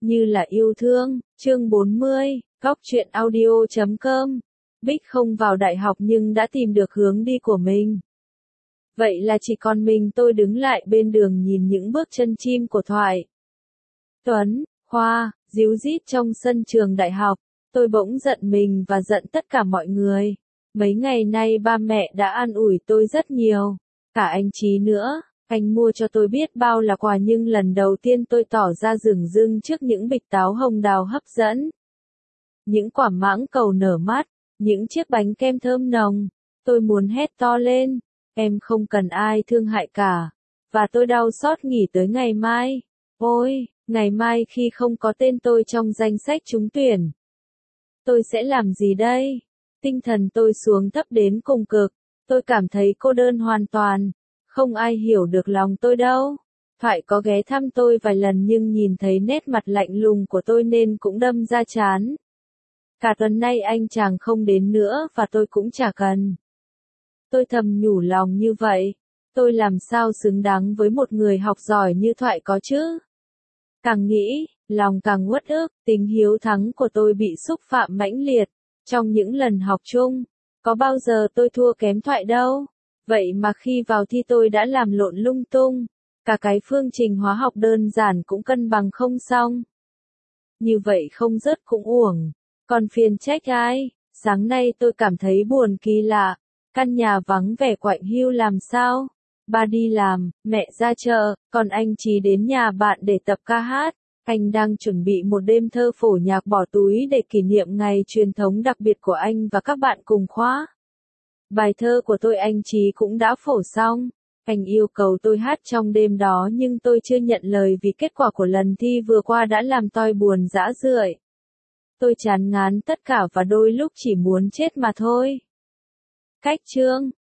Như là yêu thương, chương 40, góc truyện audio.com. Bích không vào đại học nhưng đã tìm được hướng đi của mình. Vậy là chỉ còn mình tôi đứng lại bên đường nhìn những bước chân chim của Thoại, Tuấn, Hoa, ríu rít trong sân trường đại học. Tôi bỗng giận mình và giận tất cả mọi người. Mấy ngày nay ba mẹ đã an ủi tôi rất nhiều. Cả anh Chí nữa, anh mua cho tôi biết bao là quà nhưng lần đầu tiên tôi tỏ ra dửng dưng trước những bịch táo hồng đào hấp dẫn. Những quả mãng cầu nở mắt, những chiếc bánh kem thơm nồng. Tôi muốn hét to lên, em không cần ai thương hại cả. Và tôi đau xót nghỉ tới ngày mai. Ôi, ngày mai khi không có tên tôi trong danh sách trúng tuyển, tôi sẽ làm gì đây? Tinh thần tôi xuống thấp đến cùng cực. Tôi cảm thấy cô đơn hoàn toàn. Không ai hiểu được lòng tôi đâu. Thoại có ghé thăm tôi vài lần nhưng nhìn thấy nét mặt lạnh lùng của tôi nên cũng đâm ra chán. Cả tuần nay anh chàng không đến nữa và tôi cũng chả cần. Tôi thầm nhủ lòng như vậy. Tôi làm sao xứng đáng với một người học giỏi như Thoại có chứ? Càng nghĩ, lòng càng uất ức, tính hiếu thắng của tôi bị xúc phạm mãnh liệt. Trong những lần học chung, có bao giờ tôi thua kém Thoại đâu. Vậy mà khi vào thi tôi đã làm lộn lung tung. Cả cái phương trình hóa học đơn giản cũng cân bằng không xong. Như vậy không rớt cũng uổng. Còn phiền trách ai? Sáng nay tôi cảm thấy buồn kỳ lạ. Căn nhà vắng vẻ quạnh hiu làm sao? Ba đi làm, mẹ ra chợ, còn anh Chí đến nhà bạn để tập ca hát. Anh đang chuẩn bị một đêm thơ phổ nhạc bỏ túi để kỷ niệm ngày truyền thống đặc biệt của anh và các bạn cùng khóa. Bài thơ của tôi anh Chí cũng đã phổ xong. Anh yêu cầu tôi hát trong đêm đó nhưng tôi chưa nhận lời vì kết quả của lần thi vừa qua đã làm tôi buồn rã rượi. Tôi chán ngán tất cả và đôi lúc chỉ muốn chết mà thôi. Cách chương